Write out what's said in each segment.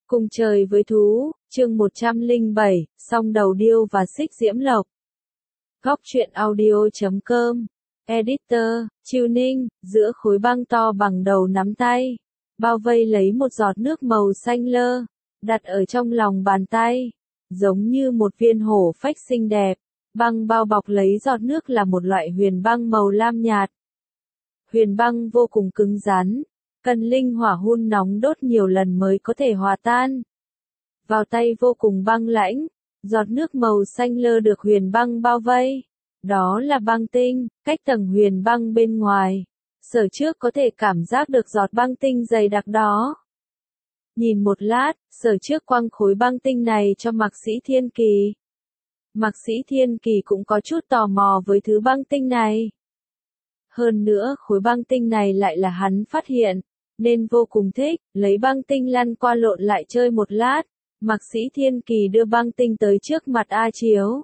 Cùng trời với thú, chương 107, song đầu điêu và xích diễm lộc. Góc truyện audio.com, editor, tuning, giữa khối băng to bằng đầu nắm tay, bao vây lấy một giọt nước màu xanh lơ, đặt ở trong lòng bàn tay, giống như một viên hổ phách xinh đẹp. Băng bao bọc lấy giọt nước là một loại huyền băng màu lam nhạt. Huyền băng vô cùng cứng rắn, cần linh hỏa hun nóng đốt nhiều lần mới có thể hòa tan. Vào tay vô cùng băng lãnh, giọt nước màu xanh lơ được huyền băng bao vây. Đó là băng tinh, cách tầng huyền băng bên ngoài. Sở trước có thể cảm giác được giọt băng tinh dày đặc đó. Nhìn một lát, sở trước quăng khối băng tinh này cho Mạc Sĩ Thiên Kỳ. Mạc Sĩ Thiên Kỳ cũng có chút tò mò với thứ băng tinh này. Hơn nữa khối băng tinh này lại là hắn phát hiện, nên vô cùng thích, lấy băng tinh lăn qua lộn lại chơi một lát. Mạc Sĩ Thiên Kỳ đưa băng tinh tới trước mặt A Chiếu.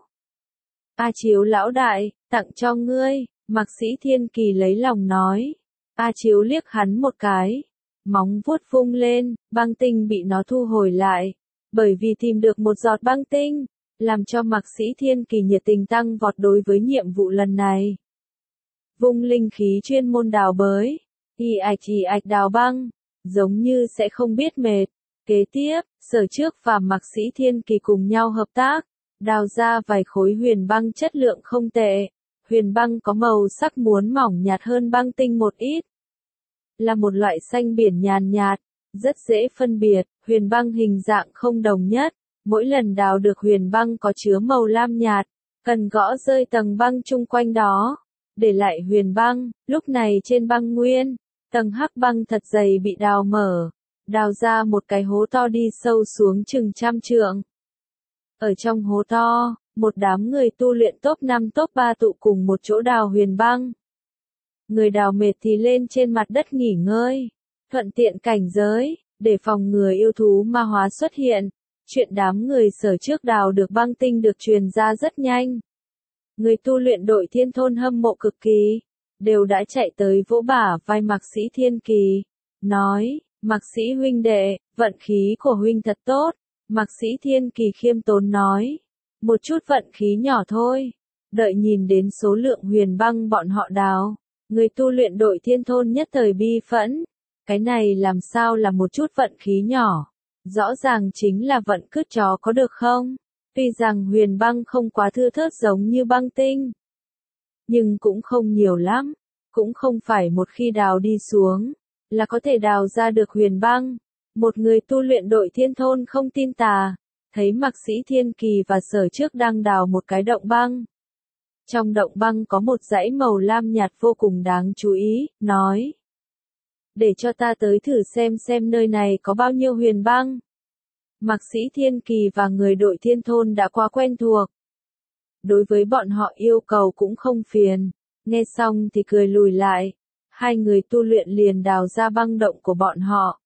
A Chiếu lão đại, tặng cho ngươi, Mạc Sĩ Thiên Kỳ lấy lòng nói. A Chiếu liếc hắn một cái, móng vuốt vung lên, băng tinh bị nó thu hồi lại, bởi vì tìm được một giọt băng tinh, làm cho Mạc Sĩ Thiên Kỳ nhiệt tình tăng vọt đối với nhiệm vụ lần này. Vung linh khí chuyên môn đào bới, ì ạch đào băng, giống như sẽ không biết mệt. Kế tiếp, Sở Trước và Mạc Sĩ Thiên Kỳ cùng nhau hợp tác, đào ra vài khối huyền băng chất lượng không tệ. Huyền băng có màu sắc muốn mỏng nhạt hơn băng tinh một ít. Là một loại xanh biển nhàn nhạt, rất dễ phân biệt, huyền băng hình dạng không đồng nhất. Mỗi lần đào được huyền băng có chứa màu lam nhạt, cần gõ rơi tầng băng chung quanh đó, để lại huyền băng. Lúc này trên băng nguyên, tầng hắc băng thật dày bị đào mở, đào ra một cái hố to đi sâu xuống chừng 100 trượng. Ở trong hố to, một đám người tu luyện top 5 top 3 tụ cùng một chỗ đào huyền băng. Người đào mệt thì lên trên mặt đất nghỉ ngơi, thuận tiện cảnh giới, để phòng ngừa yêu thú ma hóa xuất hiện. Chuyện đám người Sở Trước đào được băng tinh được truyền ra rất nhanh. Người tu luyện đội Thiên Thôn hâm mộ cực kỳ, đều đã chạy tới vỗ bả vai Mạc Sĩ Thiên Kỳ, nói, Mạc Sĩ huynh đệ, vận khí của huynh thật tốt. Mạc Sĩ Thiên Kỳ khiêm tốn nói, một chút vận khí nhỏ thôi, đợi nhìn đến số lượng huyền băng bọn họ đào. Người tu luyện đội Thiên Thôn nhất thời bi phẫn, cái này làm sao là một chút vận khí nhỏ. Rõ ràng chính là vận cứt chó có được không? Tuy rằng huyền băng không quá thưa thớt giống như băng tinh, nhưng cũng không nhiều lắm, cũng không phải một khi đào đi xuống, là có thể đào ra được huyền băng. Một người tu luyện đội Thiên Thôn không tin tà, thấy Mạc Sĩ Thiên Kỳ và Sở Trước đang đào một cái động băng. Trong động băng có một dãy màu lam nhạt vô cùng đáng chú ý, nói. Để cho ta tới thử xem nơi này có bao nhiêu huyền băng. Mạc Sĩ Thiên Kỳ và người đội Thiên Thôn đã quá quen thuộc. Đối với bọn họ yêu cầu cũng không phiền, nghe xong thì cười lùi lại. Hai người tu luyện liền đào ra băng động của bọn họ.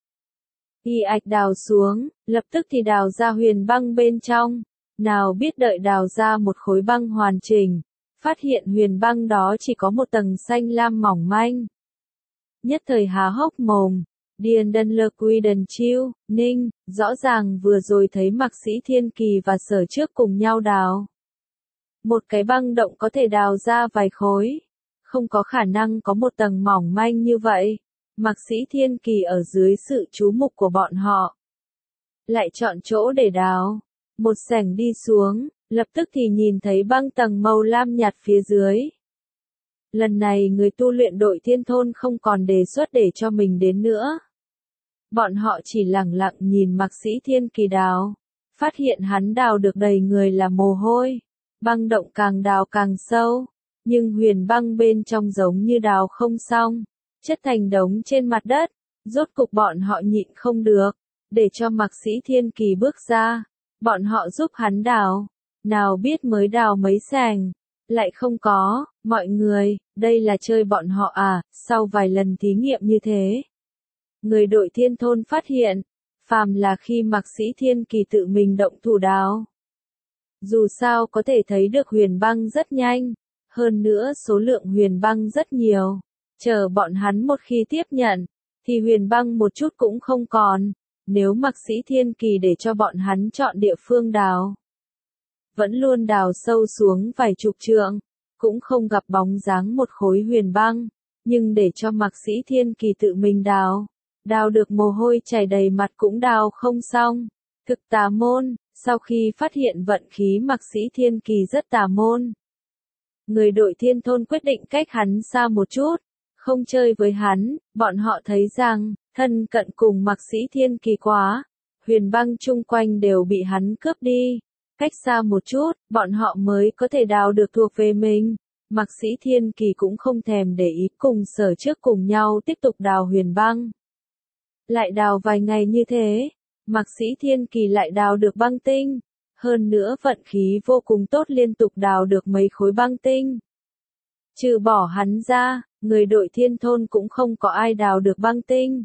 Y ạch đào xuống, lập tức thì đào ra huyền băng bên trong. Nào biết đợi đào ra một khối băng hoàn chỉnh, phát hiện huyền băng đó chỉ có một tầng xanh lam mỏng manh. Nhất thời há hốc mồm, điền đần lơ quy đần chiêu, ninh, rõ ràng vừa rồi thấy Mạc Sĩ Thiên Kỳ và Sở Trước cùng nhau đào. Một cái băng động có thể đào ra vài khối, không có khả năng có một tầng mỏng manh như vậy. Mạc Sĩ Thiên Kỳ ở dưới sự chú mục của bọn họ, lại chọn chỗ để đào. Một sảnh đi xuống, lập tức thì nhìn thấy băng tầng màu lam nhạt phía dưới. Lần này người tu luyện đội Thiên Thôn không còn đề xuất để cho mình đến nữa. Bọn họ chỉ lẳng lặng nhìn Mạc Sĩ Thiên Kỳ đào, phát hiện hắn đào được đầy người là mồ hôi. Băng động càng đào càng sâu, nhưng huyền băng bên trong giống như đào không xong, chất thành đống trên mặt đất. Rốt cục bọn họ nhịn không được, để cho Mạc Sĩ Thiên Kỳ bước ra. Bọn họ giúp hắn đào, nào biết mới đào mấy sàng, lại không có. Mọi người, đây là chơi bọn họ à? Sau vài lần thí nghiệm như thế, người đội Thiên Thôn phát hiện, phàm là khi Mạc Sĩ Thiên Kỳ tự mình động thủ đào, dù sao có thể thấy được huyền băng rất nhanh, hơn nữa số lượng huyền băng rất nhiều. Chờ bọn hắn một khi tiếp nhận, thì huyền băng một chút cũng không còn. nếu Mạc Sĩ Thiên Kỳ để cho bọn hắn chọn địa phương đào, vẫn luôn đào sâu xuống vài chục trượng, cũng không gặp bóng dáng một khối huyền băng, nhưng để cho Mạc Sĩ Thiên Kỳ tự mình đào, đào được mồ hôi chảy đầy mặt cũng đào không xong. Thực tà môn, sau khi phát hiện vận khí Mạc Sĩ Thiên Kỳ rất tà môn, người đội Thiên Thôn quyết định cách hắn xa một chút, không chơi với hắn. Bọn họ thấy rằng, thân cận cùng Mạc Sĩ Thiên Kỳ quá, huyền băng chung quanh đều bị hắn cướp đi. Cách xa một chút, bọn họ mới có thể đào được thuộc về mình. Mạc Sĩ Thiên Kỳ cũng không thèm để ý, cùng Sở Trước cùng nhau tiếp tục đào huyền băng. Lại đào vài ngày như thế, Mạc Sĩ Thiên Kỳ lại đào được băng tinh. Hơn nữa vận khí vô cùng tốt, liên tục đào được mấy khối băng tinh. Trừ bỏ hắn ra, người đội Thiên Thôn cũng không có ai đào được băng tinh.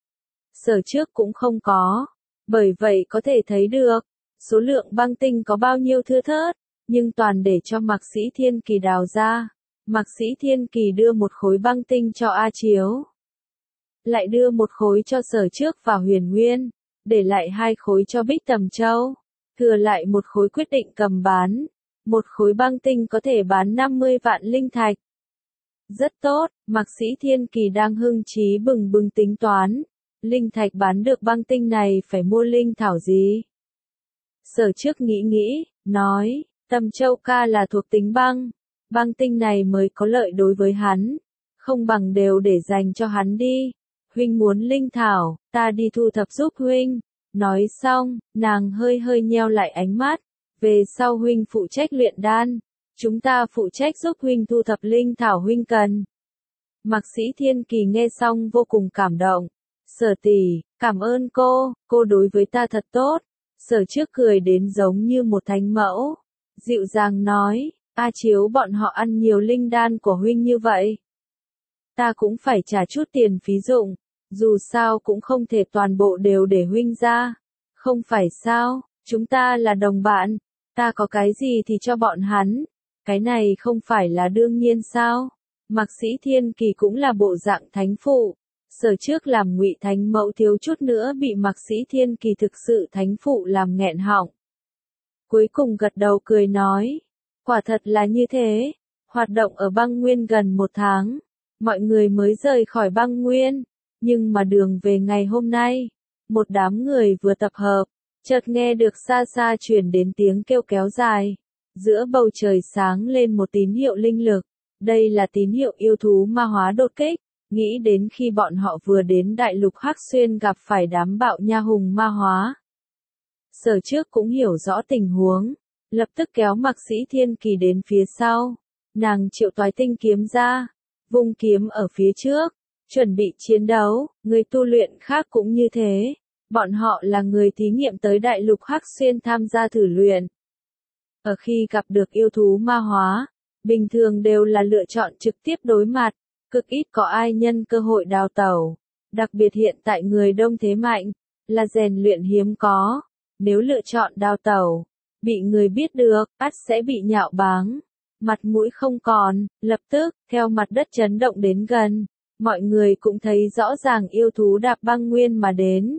Sở Trước cũng không có. Bởi vậy có thể thấy được, số lượng băng tinh có bao nhiêu thưa thớt, nhưng toàn để cho Mạc Sĩ Thiên Kỳ đào ra. Mạc Sĩ Thiên Kỳ đưa một khối băng tinh cho A Chiếu, lại đưa một khối cho Sở Trước và Huyền Nguyên, để lại 2 khối cho Bích Tầm Châu, thừa lại một khối quyết định cầm bán. Một khối băng tinh có thể bán 50 vạn linh thạch. Rất tốt, Mạc Sĩ Thiên Kỳ đang hưng trí bừng bừng tính toán, linh thạch bán được băng tinh này phải mua linh thảo gì? Sở Trước nghĩ nghĩ, nói, Tầm Châu ca là thuộc tính băng, băng tinh này mới có lợi đối với hắn, không bằng đều để dành cho hắn đi. Huynh muốn linh thảo, ta đi thu thập giúp huynh. Nói xong, nàng hơi hơi nheo lại ánh mắt, về sau huynh phụ trách luyện đan, chúng ta phụ trách giúp huynh thu thập linh thảo huynh cần. Mạc Sĩ Thiên Kỳ nghe xong vô cùng cảm động. Sở tỷ, cảm ơn cô đối với ta thật tốt. Sở Trước cười đến giống như một thánh mẫu, dịu dàng nói, A Chiếu bọn họ ăn nhiều linh đan của huynh như vậy, ta cũng phải trả chút tiền phí dụng, dù sao cũng không thể toàn bộ đều để huynh ra. Không phải sao, chúng ta là đồng bạn, ta có cái gì thì cho bọn hắn, cái này không phải là đương nhiên sao? Mạc Sĩ Thiên Kỳ cũng là bộ dạng thánh phụ. Sở Trước làm Ngụy Thánh Mẫu thiếu chút nữa bị Mạc Sĩ Thiên Kỳ thực sự thánh phụ làm nghẹn họng. Cuối cùng gật đầu cười nói, quả thật là như thế. Hoạt động ở băng nguyên gần 1 tháng, mọi người mới rời khỏi băng nguyên, nhưng mà đường về ngày hôm nay, một đám người vừa tập hợp, chợt nghe được xa xa truyền đến tiếng kêu kéo dài. Giữa bầu trời sáng lên một tín hiệu linh lực, đây là tín hiệu yêu thú ma hóa đột kích. Nghĩ đến khi bọn họ vừa đến đại lục Hắc Xuyên gặp phải đám bạo nha hùng ma hóa. Sở Trước cũng hiểu rõ tình huống, lập tức kéo Mạc Sĩ Thiên Kỳ đến phía sau. Nàng triệu toái tinh kiếm ra, vung kiếm ở phía trước, chuẩn bị chiến đấu. Người tu luyện khác cũng như thế, bọn họ là người thí nghiệm tới đại lục Hắc Xuyên tham gia thử luyện. Ở khi gặp được yêu thú ma hóa, bình thường đều là lựa chọn trực tiếp đối mặt. Cực ít có ai nhân cơ hội đào tẩu, đặc biệt hiện tại người đông thế mạnh, là rèn luyện hiếm có. Nếu lựa chọn đào tẩu, bị người biết được, ắt sẽ bị nhạo báng, mặt mũi không còn. Lập tức, theo mặt đất chấn động đến gần, mọi người cũng thấy rõ ràng yêu thú đạp băng nguyên mà đến.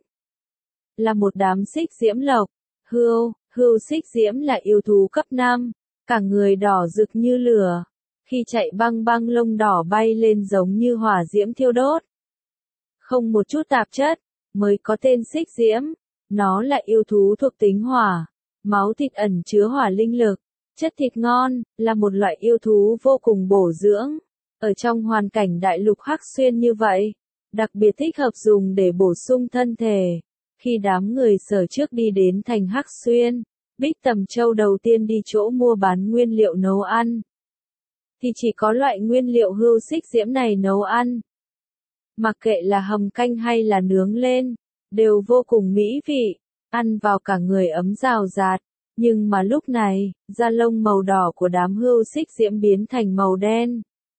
Là một đám xích diễm lộc, hươu xích diễm là yêu thú cấp 5, cả người đỏ rực như lửa. Khi chạy băng lông đỏ bay lên giống như hỏa diễm thiêu đốt. Không một chút tạp chất, mới có tên xích diễm. Nó là yêu thú thuộc tính hỏa. Máu thịt ẩn chứa hỏa linh lực. Chất thịt ngon, là một loại yêu thú vô cùng bổ dưỡng. Ở trong hoàn cảnh đại lục Hắc Xuyên như vậy, đặc biệt thích hợp dùng để bổ sung thân thể. Khi đám người Sở Trước đi đến thành Hắc Xuyên, Bích Tầm Châu đầu tiên đi chỗ mua bán nguyên liệu nấu ăn. Thì chỉ có loại nguyên liệu hươu xích diễm này nấu ăn. Mặc kệ là hầm canh hay là nướng lên, đều vô cùng mỹ vị, ăn vào cả người ấm rào rạt. Nhưng mà lúc này, da lông màu đỏ của đám hươu xích diễm biến thành màu đen.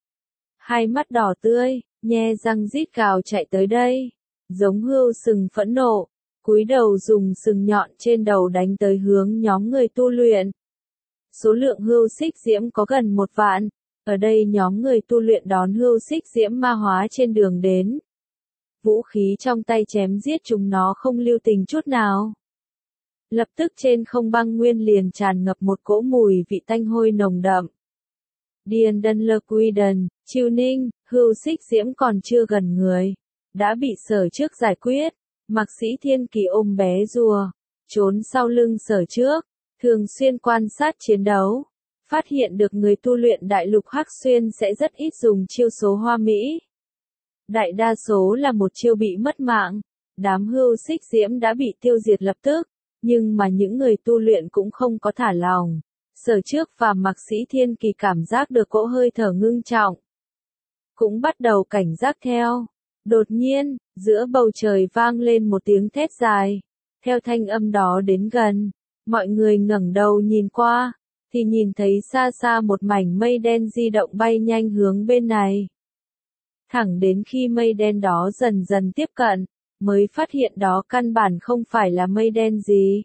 Hai mắt đỏ tươi, nhe răng rít gào chạy tới đây, giống hươu sừng phẫn nộ, cúi đầu dùng sừng nhọn trên đầu đánh tới hướng nhóm người tu luyện. Số lượng hươu xích diễm có gần 1 vạn. Ở đây nhóm người tu luyện đón hươu xích diễm ma hóa trên đường đến. vũ khí trong tay chém giết chúng nó không lưu tình chút nào. Lập tức trên không băng nguyên liền tràn ngập một cỗ mùi vị tanh hôi nồng đậm. Điền Đân Lơ Quy Đần, Chiêu Ninh, Hưu Xích Diễm còn chưa gần người, đã bị Sở Trước giải quyết. Mạc Sĩ Thiên Kỳ ôm bé rùa, trốn sau lưng Sở Trước, thường xuyên quan sát chiến đấu, phát hiện được người tu luyện đại lục Hắc Xuyên sẽ rất ít dùng chiêu số hoa mỹ. Đại đa số là một chiêu bị mất mạng, đám Hưu Xích Diễm đã bị tiêu diệt lập tức, nhưng mà những người tu luyện cũng không có thả lòng. Sở Trước và Mạc Sĩ Thiên Kỳ cảm giác được cỗ hơi thở ngưng trọng, cũng bắt đầu cảnh giác theo. Đột nhiên, giữa bầu trời vang lên một tiếng thét dài. Theo thanh âm đó đến gần, mọi người ngẩng đầu nhìn qua, thì nhìn thấy xa xa một mảnh mây đen di động bay nhanh hướng bên này. Thẳng đến khi mây đen đó dần dần tiếp cận, mới phát hiện đó căn bản không phải là mây đen gì,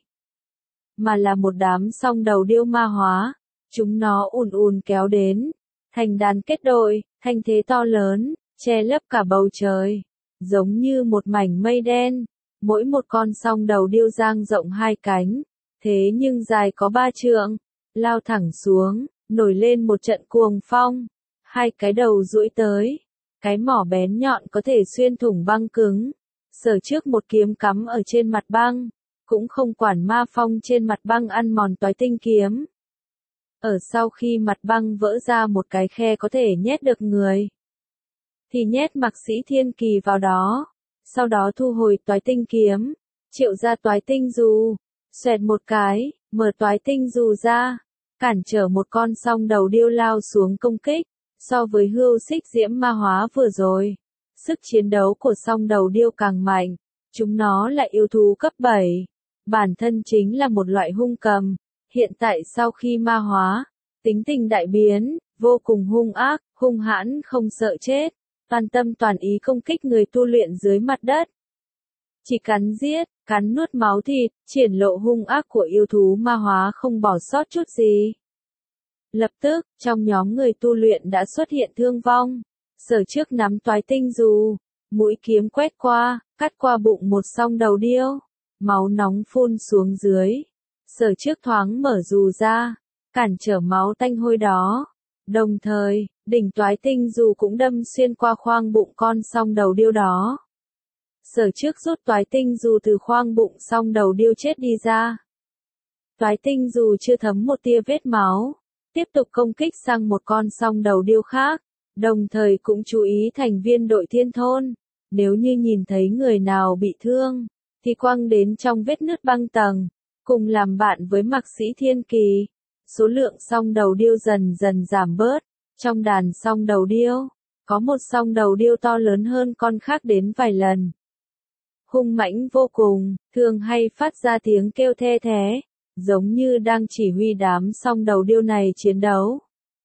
mà là một đám song đầu điêu ma hóa. Chúng nó ùn ùn kéo đến, thành đàn kết đội, thanh thế to lớn, che lấp cả bầu trời, giống như một mảnh mây đen. Mỗi một con song đầu điêu dang rộng 2 cánh, thế nhưng dài có 3 trượng, lao thẳng xuống, nổi lên một trận cuồng phong. 2 cái đầu duỗi tới, cái mỏ bén nhọn có thể xuyên thủng băng cứng. Sở Trước một kiếm cắm ở trên mặt băng, cũng không quản ma phong trên mặt băng ăn mòn toái tinh kiếm. Ở sau khi mặt băng vỡ ra một cái khe có thể nhét được người, thì nhét Mạc Sĩ Thiên Kỳ vào đó, sau đó thu hồi toái tinh kiếm, triệu ra toái tinh dù, xoẹt một cái, mở toái tinh dù ra, cản trở một con song đầu điêu lao xuống công kích. So với Hưu Xích Diễm ma hóa vừa rồi, sức chiến đấu của song đầu điêu càng mạnh. Chúng nó là yêu thú cấp 7, bản thân chính là một loại hung cầm. Hiện tại sau khi ma hóa, tính tình đại biến, vô cùng hung ác, hung hãn không sợ chết, toàn tâm toàn ý công kích người tu luyện dưới mặt đất. Chỉ cắn giết, cắn nuốt máu thịt, triển lộ hung ác của yêu thú ma hóa không bỏ sót chút gì. Lập tức, trong nhóm người tu luyện đã xuất hiện thương vong. Sở Trước nắm toái tinh dù, mũi kiếm quét qua, cắt qua bụng một song đầu điêu, máu nóng phun xuống dưới. Sở Trước thoáng mở dù ra, cản trở máu tanh hôi đó. Đồng thời, đỉnh toái tinh dù cũng đâm xuyên qua khoang bụng con song đầu điêu đó. Sở Trước rút toái tinh dù từ khoang bụng song đầu điêu chết đi ra. Toái tinh dù chưa thấm một tia vết máu, tiếp tục công kích sang một con song đầu điêu khác, đồng thời cũng chú ý thành viên đội thiên thôn. Nếu như nhìn thấy người nào bị thương, thì quăng đến trong vết nứt băng tầng, cùng làm bạn với Mạc Sĩ Thiên Kỳ. Số lượng song đầu điêu dần dần giảm bớt. Trong đàn song đầu điêu, có một song đầu điêu to lớn hơn con khác đến vài lần. Hung mãnh vô cùng, thường hay phát ra tiếng kêu the thé, giống như đang chỉ huy đám song đầu điêu này chiến đấu.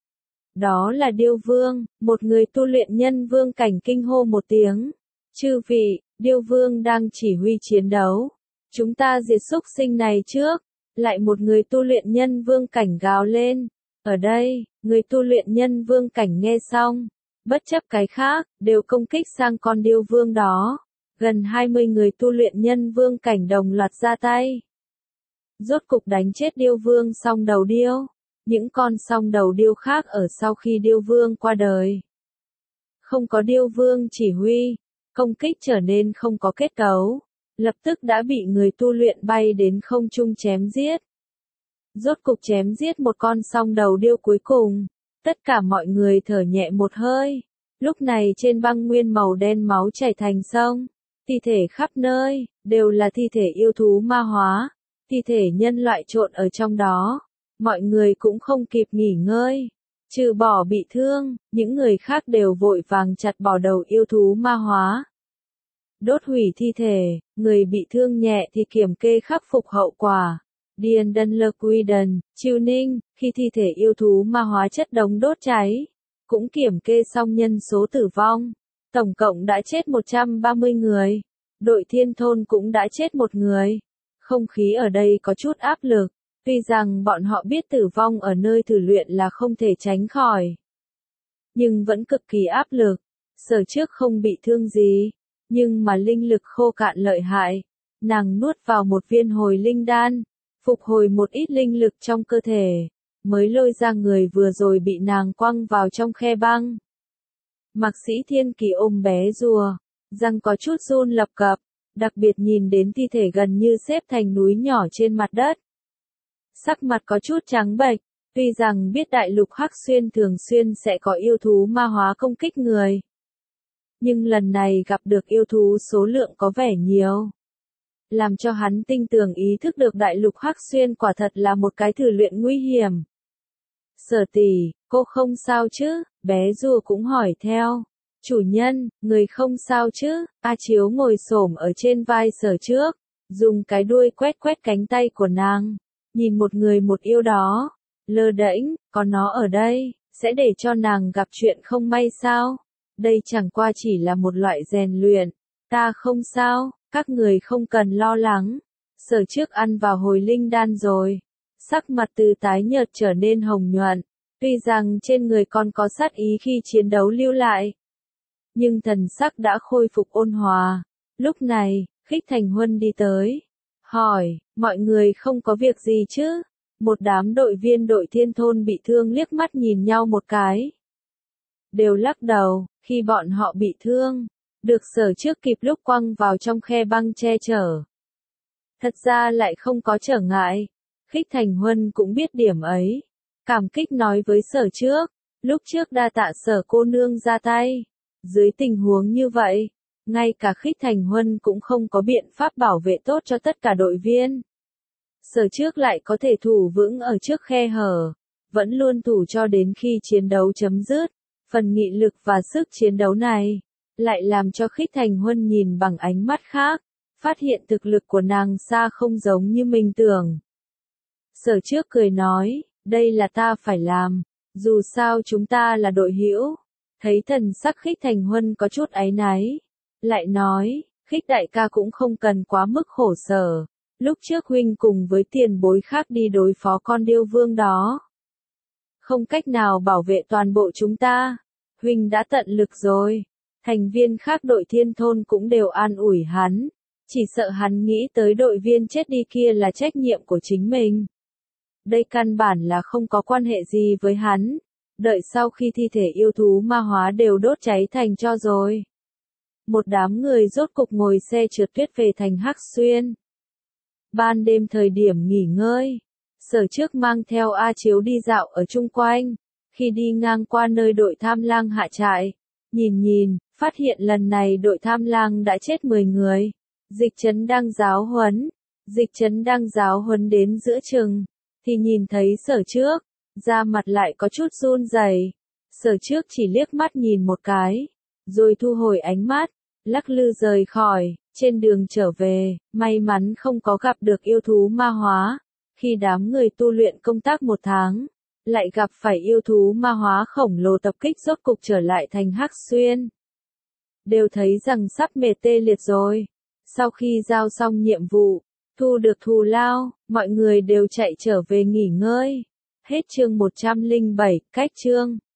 Đó là Điêu Vương, một người tu luyện nhân vương cảnh kinh hô một tiếng. Chư vị, Điêu Vương đang chỉ huy chiến đấu. Chúng ta diệt xúc sinh này trước. Lại một người tu luyện nhân vương cảnh gào lên. Ở đây, người tu luyện nhân vương cảnh nghe xong, bất chấp cái khác, đều công kích sang con Điêu Vương đó. Gần 20 người tu luyện nhân vương cảnh đồng loạt ra tay. Rốt cục đánh chết Điêu Vương song đầu điêu. Những con song đầu điêu khác ở sau khi Điêu Vương qua đời, không có Điêu Vương chỉ huy, công kích trở nên không có kết cấu, lập tức đã bị người tu luyện bay đến không trung chém giết. Rốt cục chém giết một con song đầu điêu cuối cùng, tất cả mọi người thở nhẹ một hơi. Lúc này trên băng nguyên màu đen máu chảy thành sông, thi thể khắp nơi, đều là thi thể yêu thú ma hóa, thi thể nhân loại trộn ở trong đó. Mọi người cũng không kịp nghỉ ngơi. Trừ bỏ bị thương, những người khác đều vội vàng chặt bỏ đầu yêu thú ma hóa. Đốt hủy thi thể, người bị thương nhẹ thì kiểm kê khắc phục hậu quả. Điền Đân Lơ Quy Đần, Chiêu Ninh, khi thi thể yêu thú ma hóa chất đống đốt cháy, cũng kiểm kê xong nhân số tử vong. Tổng cộng đã chết 130 người. Đội thiên thôn cũng đã chết 1 người. Không khí ở đây có chút áp lực. Tuy rằng bọn họ biết tử vong ở nơi thử luyện là không thể tránh khỏi, nhưng vẫn cực kỳ áp lực. Sở Trước không bị thương gì, Nhưng mà linh lực khô cạn lợi hại. Nàng nuốt vào một viên hồi linh đan, phục hồi một ít linh lực trong cơ thể, mới lôi ra người vừa rồi bị nàng quăng vào trong khe băng. Mạc Sĩ Thiên Kỳ ôm bé rùa, răng có chút run lập cập, đặc biệt nhìn đến thi thể gần như xếp thành núi nhỏ trên mặt đất. Sắc mặt có chút trắng bệch, tuy rằng biết đại lục Hắc Xuyên thường xuyên sẽ có yêu thú ma hóa công kích người. Nhưng lần này gặp được yêu thú số lượng có vẻ nhiều. Làm cho hắn tinh tường ý thức được đại lục Hắc Xuyên quả thật là một cái thử luyện nguy hiểm. Sở tỷ, cô không sao chứ? Bé rùa cũng hỏi theo. Chủ nhân, người không sao chứ? A Chiếu ngồi xổm ở trên vai Sở Trước, dùng cái đuôi quét quét cánh tay của nàng, nhìn một người một yêu đó, lơ đễnh, có nó ở đây, sẽ để cho nàng gặp chuyện không may sao? Đây chẳng qua chỉ là một loại rèn luyện, ta không sao, các người không cần lo lắng. Sở Trước ăn vào hồi linh đan rồi, sắc mặt từ tái nhợt trở nên hồng nhuận, tuy rằng trên người còn có sát ý khi chiến đấu lưu lại, nhưng thần sắc đã khôi phục ôn hòa. Lúc này, Khích Thành Huân đi tới, hỏi, mọi người không có việc gì chứ? Một đám đội viên đội Thiên Thôn bị thương liếc mắt nhìn nhau một cái, đều lắc đầu. Khi bọn họ bị thương, được Sở Trước kịp lúc quăng vào trong khe băng che chở. Thật ra lại không có trở ngại. Khích Thành Huân cũng biết điểm ấy, cảm kích nói với Sở Trước, lúc trước đa tạ Sở cô nương ra tay. Dưới tình huống như vậy, ngay cả Khích Thành Huân cũng không có biện pháp bảo vệ tốt cho tất cả đội viên. Sở Trước lại có thể thủ vững ở trước khe hở, vẫn luôn thủ cho đến khi chiến đấu chấm dứt. Phần nghị lực và sức chiến đấu này, lại làm cho Khích Thành Huân nhìn bằng ánh mắt khác, phát hiện thực lực của nàng xa không giống như mình tưởng. Sở Trước cười nói, đây là ta phải làm, dù sao chúng ta là đội hữu. Thấy thần sắc Khích Thành Huân có chút áy náy, lại nói, Khích đại ca cũng không cần quá mức khổ sở, lúc trước huynh cùng với tiền bối khác đi đối phó con điêu vương đó, không cách nào bảo vệ toàn bộ chúng ta, huynh đã tận lực rồi. Thành viên khác đội Thiên Thôn cũng đều an ủi hắn, chỉ sợ hắn nghĩ tới đội viên chết đi kia là trách nhiệm của chính mình. Đây căn bản là không có quan hệ gì với hắn, đợi sau khi thi thể yêu thú ma hóa đều đốt cháy thành tro rồi. Một đám người rốt cục ngồi xe trượt tuyết về thành Hắc Xuyên. Ban đêm thời điểm nghỉ ngơi, Sở Trước mang theo A Chiếu đi dạo ở chung quanh, khi đi ngang qua nơi đội Tham Lang hạ trại, nhìn, phát hiện lần này đội Tham Lang đã chết 10 người. Dịch Trấn đang giáo huấn đến giữa chừng, thì nhìn thấy Sở Trước, da mặt lại có chút run rẩy. Sở Trước chỉ liếc mắt nhìn một cái, rồi thu hồi ánh mắt, lắc lư rời khỏi. Trên đường trở về, may mắn không có gặp được yêu thú ma hóa. Khi đám người tu luyện công tác 1 tháng, lại gặp phải yêu thú ma hóa khổng lồ tập kích, rốt cục trở lại thành Hắc Xuyên. Đều thấy rằng sắp mệt tê liệt rồi. Sau khi giao xong nhiệm vụ, thu được thù lao, mọi người đều chạy trở về nghỉ ngơi. Hết chương 107, cách chương.